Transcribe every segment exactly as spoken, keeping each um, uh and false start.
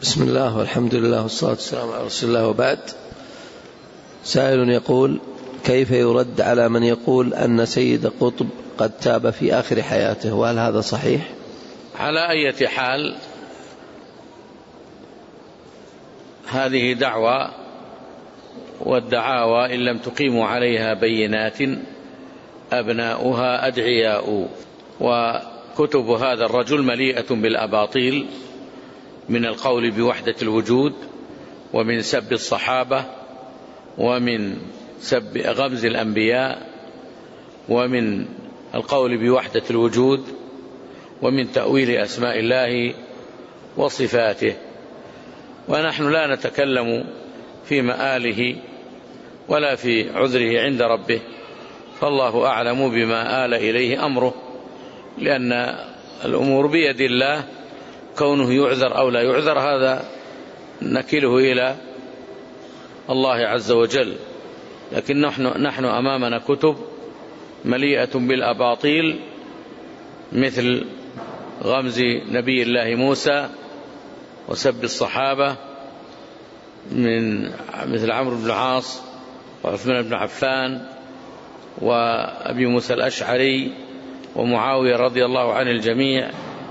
بسم الله والحمد لله والصلاة والسلام على رسول الله، وبعد. سائل يقول: كيف يرد على من يقول أن سيد قطب قد تاب في آخر حياته، وهل هذا صحيح؟ على أي حال هذه دعوة، والدعاوى إن لم تقيموا عليها بينات أبناؤها أدعياء. وكتب هذا الرجل مليئة بالأباطيل من القول بوحدة الوجود، ومن سب الصحابة، ومن سب غمز الأنبياء، ومن القول بوحدة الوجود، ومن تأويل أسماء الله وصفاته. ونحن لا نتكلم في مآله ولا في عذره عند ربه، فالله أعلم بما آل إليه أمره، لأن الأمور بيد الله، كونه يعذر أو لا يعذر هذا نكله إلى الله عز وجل. لكن نحن, نحن أمامنا كتب مليئة بالأباطيل، مثل غمز نبي الله موسى، وسب الصحابة من مثل عمرو بن العاص وعثمان بن عفان وأبي موسى الأشعري ومعاوية رضي الله عن الجميع.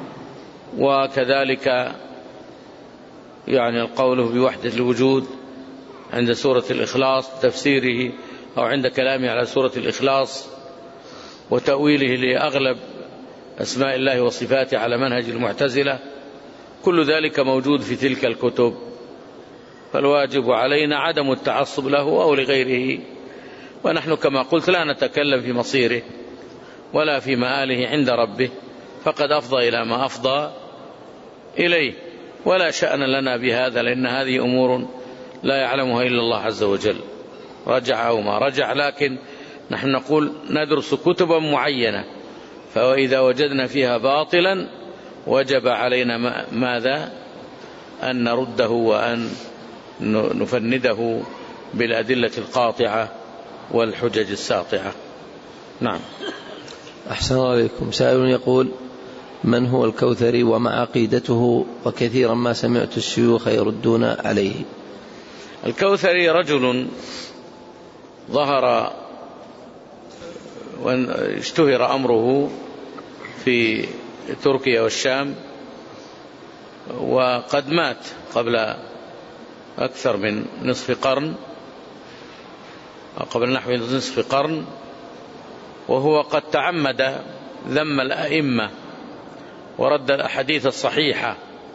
وكذلك يعني القول بوحدة الوجود عند سورة الإخلاص تفسيره، أو عند كلامه على سورة الإخلاص وتأويله لأغلب أسماء الله وصفاته على منهج المعتزلة، كل ذلك موجود في تلك الكتب. فالواجب علينا عدم التعصب له أو لغيره، ونحن كما قلت لا نتكلم في مصيره ولا في مآله عند ربه، فقد أفضى إلى ما أفضى إليه، ولا شأن لنا بهذا، لأن هذه أمور لا يعلمها إلا الله عز وجل، رجع أو ما رجع. لكن نحن نقول ندرس كتبا معينة، فإذا وجدنا فيها باطلا وجب علينا ماذا؟ أن نرده وأن نفنده بالأدلة القاطعة والحجج الساطعة. نعم. أحسن الله عليكم. سائل يقول: من هو الكوثري وما عقيدته؟ وكثيرا ما سمعت الشيوخ يردون عليه. الكوثري رجل ظهر واشتهر أمره في تركيا والشام، وقد مات قبل أكثر من نصف قرن، قبل نحو نصف قرن، وهو قد تعمد ذم الأئمة ورد الأحاديث الصحيحة،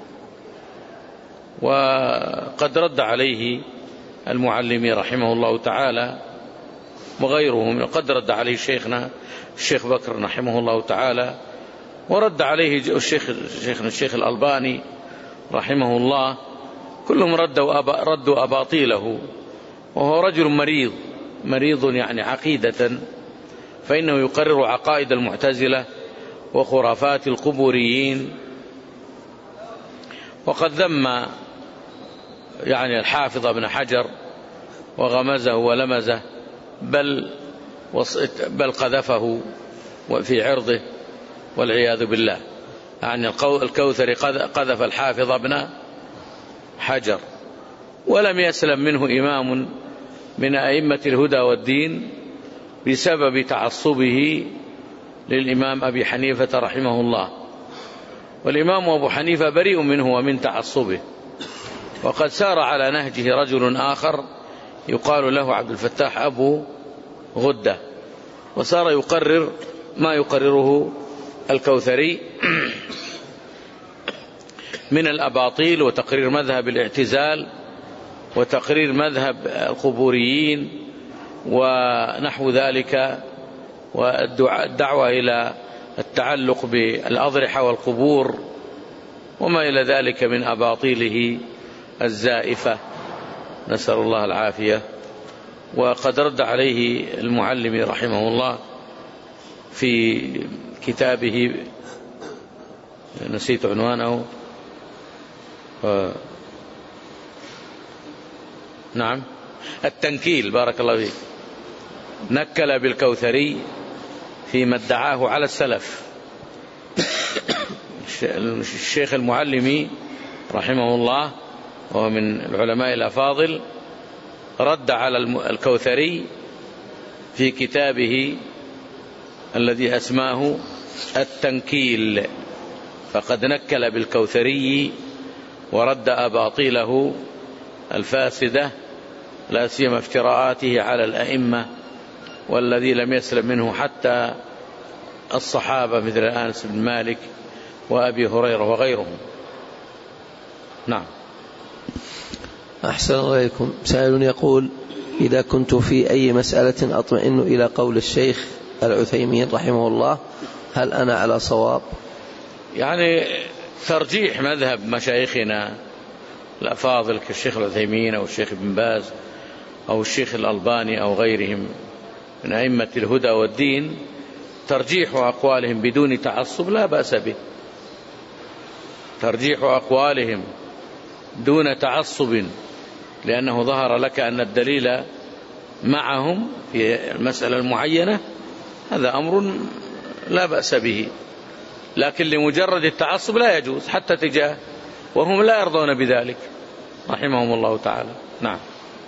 وقد رد عليه المعلمي رحمه الله تعالى وغيرهم، قد رد عليه شيخنا الشيخ بكر رحمه الله تعالى، ورد عليه الشيخ شيخنا الشيخ الألباني رحمه الله، كلهم ردوا أبا ردوا أباطيله. وهو رجل مريض مريض يعني عقيدة، فإنه يقرر عقائد المعتزلة وخرافات القبوريين، وقد ذم يعني الحافظ ابن حجر وغمزه ولمزه، بل بل قذفه في عرضه والعياذ بالله. يعني الكوثري قذف الحافظ ابن حجر، ولم يسلم منه إمام من أئمة الهدى والدين بسبب تعصبه للإمام أبي حنيفة رحمه الله. والإمام أبو حنيفة بريء منه ومن تعصبه، وقد سار على نهجه رجل آخر يقال له عبد الفتاح أبو غدة، وصار يقرر ما يقرره الكوثري من الأباطيل، وتقرير مذهب الاعتزال، وتقرير مذهب القبوريين ونحو ذلك، والدعوة إلى التعلق بالأضرحة والقبور وما إلى ذلك من أباطيله الزائفة، نسأل الله العافية. وقد رد عليه المعلم رحمه الله في كتابه، نسيت عنوانه، نعم التنكيل، بارك الله فيك، نكل بالكوثري فيما ادعاه على السلف. الشيخ المعلمي رحمه الله وهو من العلماء الأفاضل، رد على الكوثري في كتابه الذي أسماه التنكيل، فقد نكل بالكوثري ورد أباطيله الفاسدة، لا سيما افتراءاته على الأئمة والذي لم يسلم منه حتى الصحابة مثل أنس بن مالك وأبي هريرة وغيرهم. نعم. أحسن الله إليكم. سائل يقول: إذا كنت في أي مسألة أطمئن إلى قول الشيخ العثيمين رحمه الله، هل أنا على صواب؟ يعني ترجيح مذهب مشايخنا الأفاضل كالشيخ العثيمين أو الشيخ ابن باز أو الشيخ الألباني أو غيرهم من أئمة الهدى والدين، ترجيح أقوالهم بدون تعصب لا بأس به. ترجيح أقوالهم دون تعصب لأنه ظهر لك أن الدليل معهم في المسألة المعينة، هذا أمر لا بأس به، لكن لمجرد التعصب لا يجوز حتى تجاه، وهم لا يرضون بذلك رحمهم الله تعالى. نعم.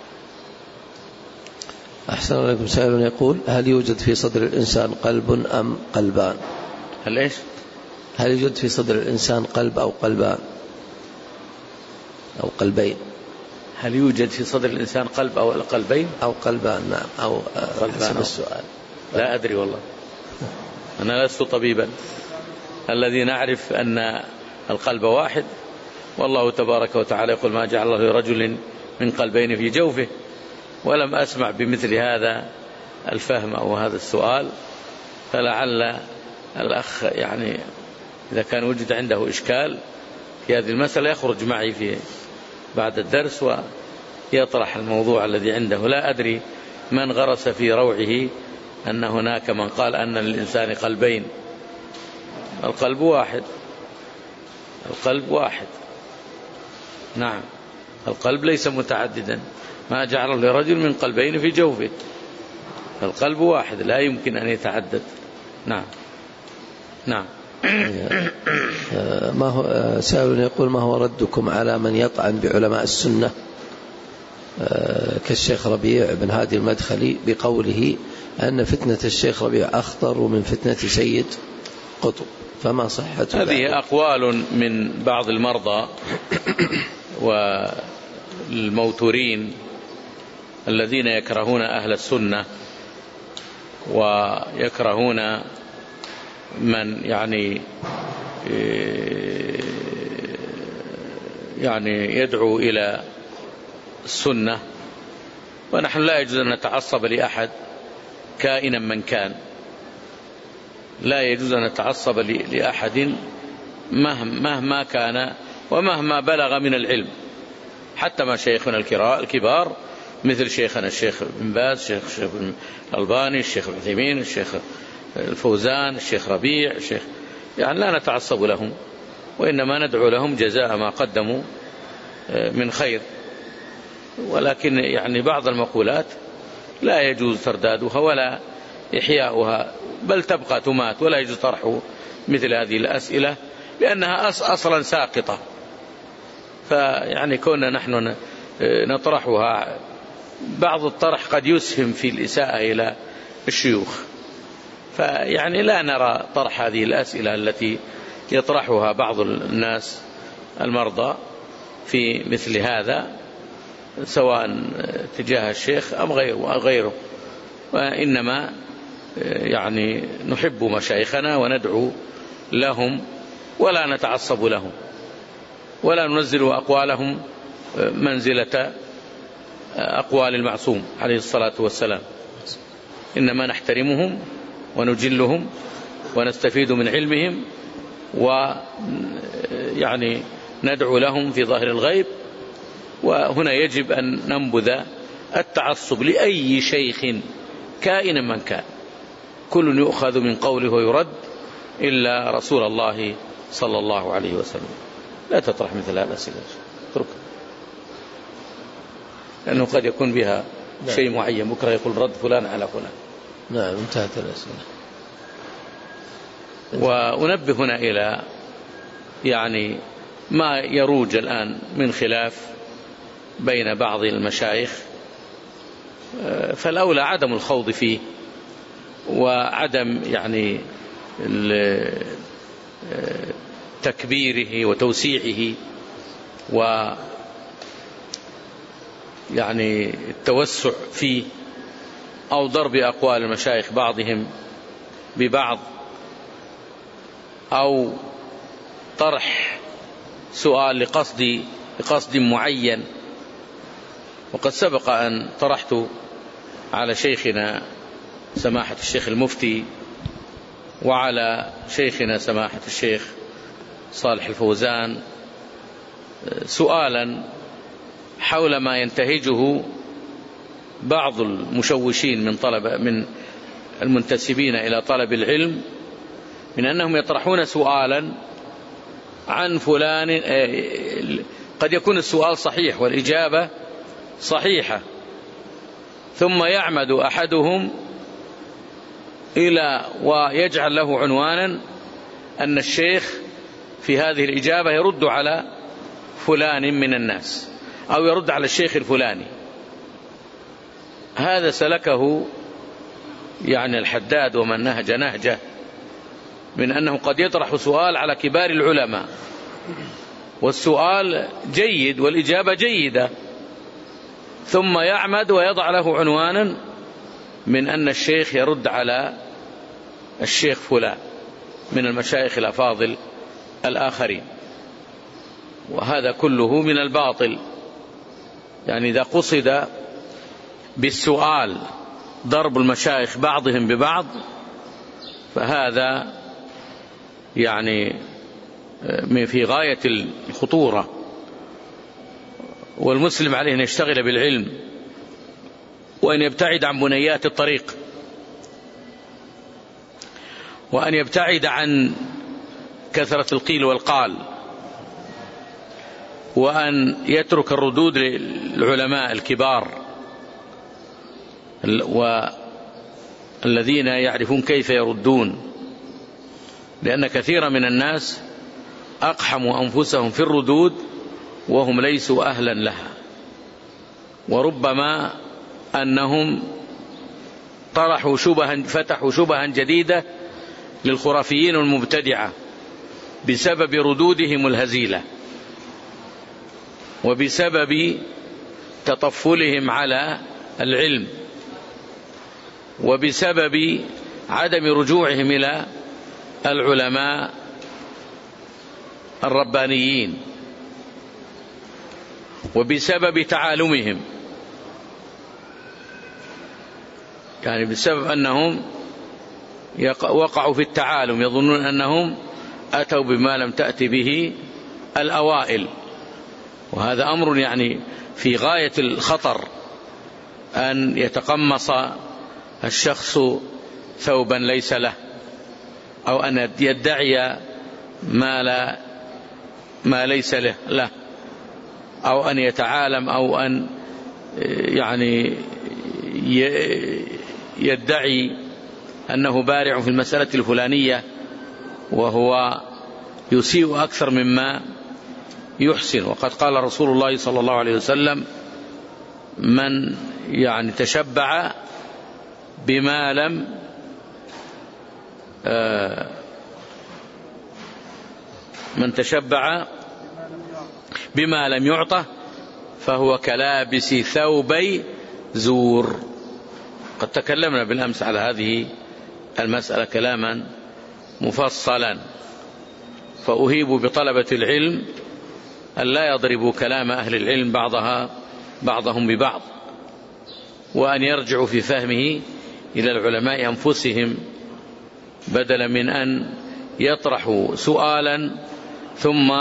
أحسن الله إليكم. سائل يقول: هل يوجد في صدر الإنسان قلب أم قلبان؟ هل إيش؟ هل يوجد في صدر الإنسان قلب أو قلبان أو قلبين؟ هل يوجد في صدر الإنسان قلب أو قلبين أو قلبان؟ نعم. أو قلبان أو السؤال لا أدري والله، أنا لست طبيبا. الذي نعرف أن القلب واحد، والله تبارك وتعالى يقول: ما جعل الله لرجل من قلبين في جوفه. ولم أسمع بمثل هذا الفهم أو هذا السؤال، فلعل الأخ يعني إذا كان وجد عنده إشكال في هذه المسألة يخرج معي في بعد الدرس ويطرح الموضوع الذي عنده. لا أدري من غرس في روعه أن هناك من قال أن للإنسان قلبين. القلب واحد، القلب واحد. نعم، القلب ليس متعددا. ما جعله لرجل من قلبين في جوفه، القلب واحد لا يمكن أن يتعدد. نعم. نعم. ما هو سائل يقول: ما هو ردكم على من يطعن بعلماء السنة كالشيخ ربيع بن هادي المدخلي بقوله أن فتنة الشيخ ربيع أخطر من فتنة سيد قطب، فما صحة هذه؟ أقوال من بعض المرضى والموتورين الذين يكرهون أهل السنة ويكرهون من يعني يعني يدعو إلى السنة. ونحن لا يجوز أن نتعصب لأحد كائنا من كان، لا يجوز أن نتعصب لأحد مهما كان ومهما بلغ من العلم، حتى ما شيخنا الكبار مثل شيخنا الشيخ بن باز، الشيخ الشيخ الألباني، الشيخ العثيمين، الشيخ الفوزان، الشيخ ربيع، الشيخ يعني لا نتعصب لهم، وإنما ندعو لهم جزاء ما قدموا من خير. ولكن يعني بعض المقولات لا يجوز تردادها ولا إحياؤها، بل تبقى تمات، ولا يجوز طرح مثل هذه الأسئلة لأنها أصلا ساقطة. فيعني كنا نحن نطرحها، بعض الطرح قد يسهم في الإساءة إلى الشيوخ، فيعني لا نرى طرح هذه الأسئلة التي يطرحها بعض الناس المرضى في مثل هذا، سواء تجاه الشيخ أم غيره أو غيره. وإنما يعني نحب مشايخنا وندعو لهم ولا نتعصب لهم، ولا ننزل أقوالهم منزلة أقوال المعصوم عليه الصلاة والسلام، إنما نحترمهم ونجلهم ونستفيد من علمهم، ويعني ندعو لهم في ظاهر الغيب. وهنا يجب أن ننبذ التعصب لأي شيخ كائنا من كان، كل يؤخذ من قوله ويرد إلا رسول الله صلى الله عليه وسلم. لا تطرح مثل هذا الأسئلة، اتركها، لأنه قد يكون بها شيء معين، بكرة يقول رد فلان على فلان. نعم، انتهت الأسئلة. وأنبه هنا إلى يعني ما يروج الآن من خلاف بين بعض المشايخ، فالأولى عدم الخوض فيه وعدم يعني تكبيره وتوسيعه و يعني التوسع فيه، أو ضرب أقوال المشايخ بعضهم ببعض، أو طرح سؤال لقصد لقصد معين. وقد سبق أن طرحت على شيخنا سماحة الشيخ المفتي وعلى شيخنا سماحة الشيخ صالح الفوزان سؤالا حول ما ينتهجه بعض المشوشين من طلبة من المنتسبين إلى طلب العلم، من أنهم يطرحون سؤالا عن فلان، قد يكون السؤال صحيح والإجابة صحيحة، ثم يعمد أحدهم إلى ويجعل له عنوانا أن الشيخ في هذه الإجابة يرد على فلان من الناس أو يرد على الشيخ الفلاني. هذا سلكه يعني الحداد ومن نهج نهجه، من أنه قد يطرح سؤال على كبار العلماء والسؤال جيد والإجابة جيدة، ثم يعمد ويضع له عنوانا من أن الشيخ يرد على الشيخ فلان من المشايخ الأفاضل الآخرين، وهذا كله من الباطل. يعني إذا قصد بالسؤال ضرب المشايخ بعضهم ببعض فهذا يعني في غاية الخطورة، والمسلم عليه أن يشتغل بالعلم وأن يبتعد عن بنيات الطريق، وأن يبتعد عن كثرة القيل والقال، وأن يترك الردود للعلماء الكبار والذين يعرفون كيف يردون، لأن كثيرا من الناس أقحموا أنفسهم في الردود وهم ليسوا أهلا لها، وربما أنهم طرحوا شبها فتحوا شبها جديدة للخرافيين والمبتدعة بسبب ردودهم الهزيلة وبسبب تطفلهم على العلم وبسبب عدم رجوعهم إلى العلماء الربانيين وبسبب تعالمهم، يعني بسبب أنهم وقعوا في التعالم، يظنون أنهم أتوا بما لم تأتي به الأوائل، وهذا أمر يعني في غاية الخطر، أن يتقمص الشخص ثوبا ليس له، أو أن يدعي ما لا ما ليس له له أو أن يتعالم، أو أن يعني يدعي أنه بارع في المسألة الفلانية وهو يسيء أكثر مما يحسن. وقد قال رسول الله صلى الله عليه وسلم: من يعني تشبع بما لم من تشبع بما لم يعطه فهو كلابس ثوبي زور. قد تكلمنا بالأمس على هذه المسألة كلاما مفصلا، فأهيب بطلبة العلم أن لا يضربوا كلام أهل العلم بعضها بعضهم ببعض، وأن يرجعوا في فهمه إلى العلماء أنفسهم، بدلا من أن يطرحوا سؤالا ثم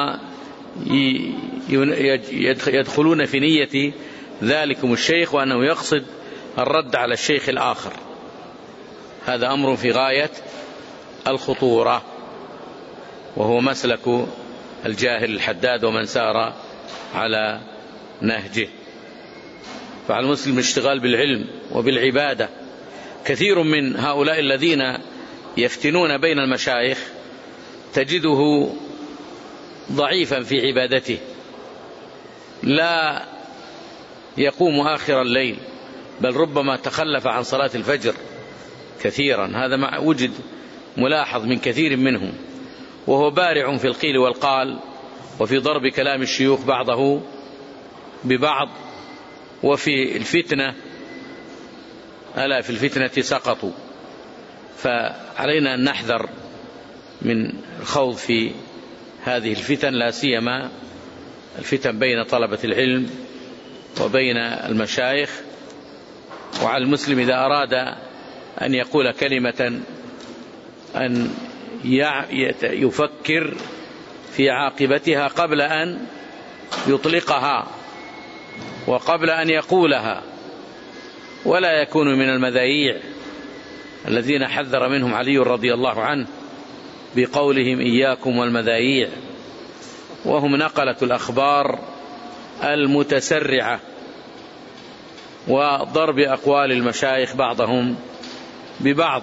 يدخلون في نية ذلكم الشيخ وأنه يقصد الرد على الشيخ الآخر. هذا أمر في غاية الخطورة، وهو مسلك الجاهل الحداد ومن سار على نهجه. فعلى المسلم الاشتغال بالعلم وبالعبادة. كثير من هؤلاء الذين يفتنون بين المشايخ تجده ضعيفا في عبادته، لا يقوم آخر الليل، بل ربما تخلف عن صلاة الفجر كثيرا، هذا ما وجد ملاحظ من كثير منهم، وهو بارع في القيل والقال وفي ضرب كلام الشيوخ بعضه ببعض، وفي الفتنة ألا في الفتنة سقطوا. فعلينا أن نحذر من الخوض في هذه الفتن، لا سيما الفتن بين طلبة العلم وبين المشايخ. وعلى المسلم إذا أراد أن يقول كلمة أن يفكر في عاقبتها قبل أن يطلقها وقبل أن يقولها، ولا يكون من المذايع الذين حذر منهم علي رضي الله عنه بقولهم إياكم والمذايع، وهم نقلة الأخبار المتسرعة وضرب أقوال المشايخ بعضهم ببعض.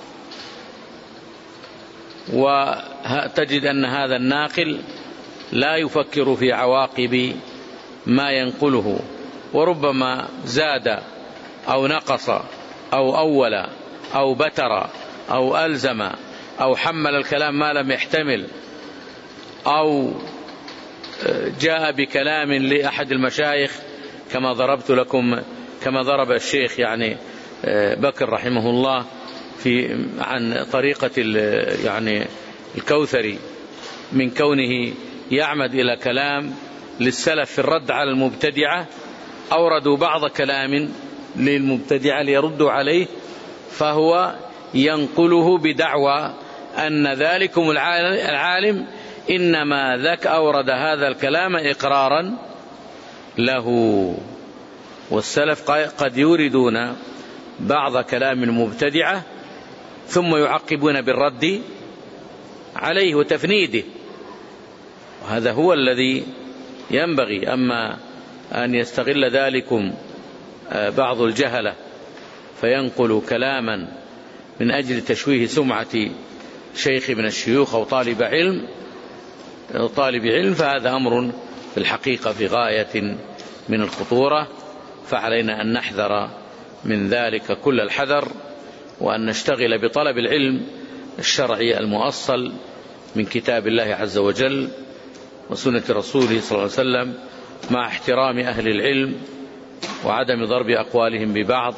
وتجد أن هذا الناقل لا يفكر في عواقب ما ينقله، وربما زاد أو نقص أو أول أو بتر أو ألزم أو حمل الكلام ما لم يحتمل، أو جاء بكلام لأحد المشايخ كما ضربت لكم، كما ضرب الشيخ يعني بكر رحمه الله في عن طريقة يعني الكوثري، من كونه يعمد إلى كلام للسلف في الرد على المبتدعة، أوردوا بعض كلام للمبتدعة ليردوا عليه، فهو ينقله بدعوى أن ذلكم العالم إنما ذاك أورد هذا الكلام إقرارا له. والسلف قد يوردون بعض كلام المبتدعة ثم يعقبون بالرد عليه وتفنيده، وهذا هو الذي ينبغي. أما أن يستغل ذلكم بعض الجهلة فينقل كلاما من أجل تشويه سمعة شيخ من الشيوخ أو طالب علم طالب علم فهذا أمر في الحقيقة في غاية من الخطورة، فعلينا أن نحذر من ذلك كل الحذر، وأن نشتغل بطلب العلم الشرعي المؤصل من كتاب الله عز وجل وسنة رسوله صلى الله عليه وسلم، مع احترام أهل العلم وعدم ضرب أقوالهم ببعض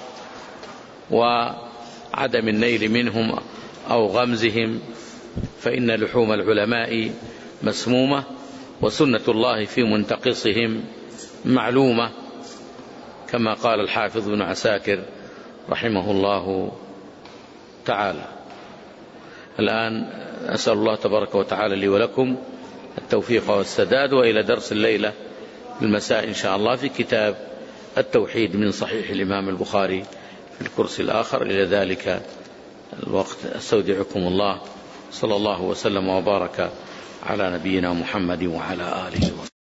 وعدم النيل منهم أو غمزهم، فإن لحوم العلماء مسمومة وسنة الله في منتقصهم معلومة، كما قال الحافظ بن عساكر رحمه الله تعالى. الآن أسأل الله تبارك وتعالى لي ولكم التوفيق والسداد، وإلى درس الليلة المساء إن شاء الله في كتاب التوحيد من صحيح الإمام البخاري في الكرسي الآخر. إلى ذلك الوقت أستودعكم الله، صلى الله وسلم وبارك على نبينا محمد وعلى آله وسلم.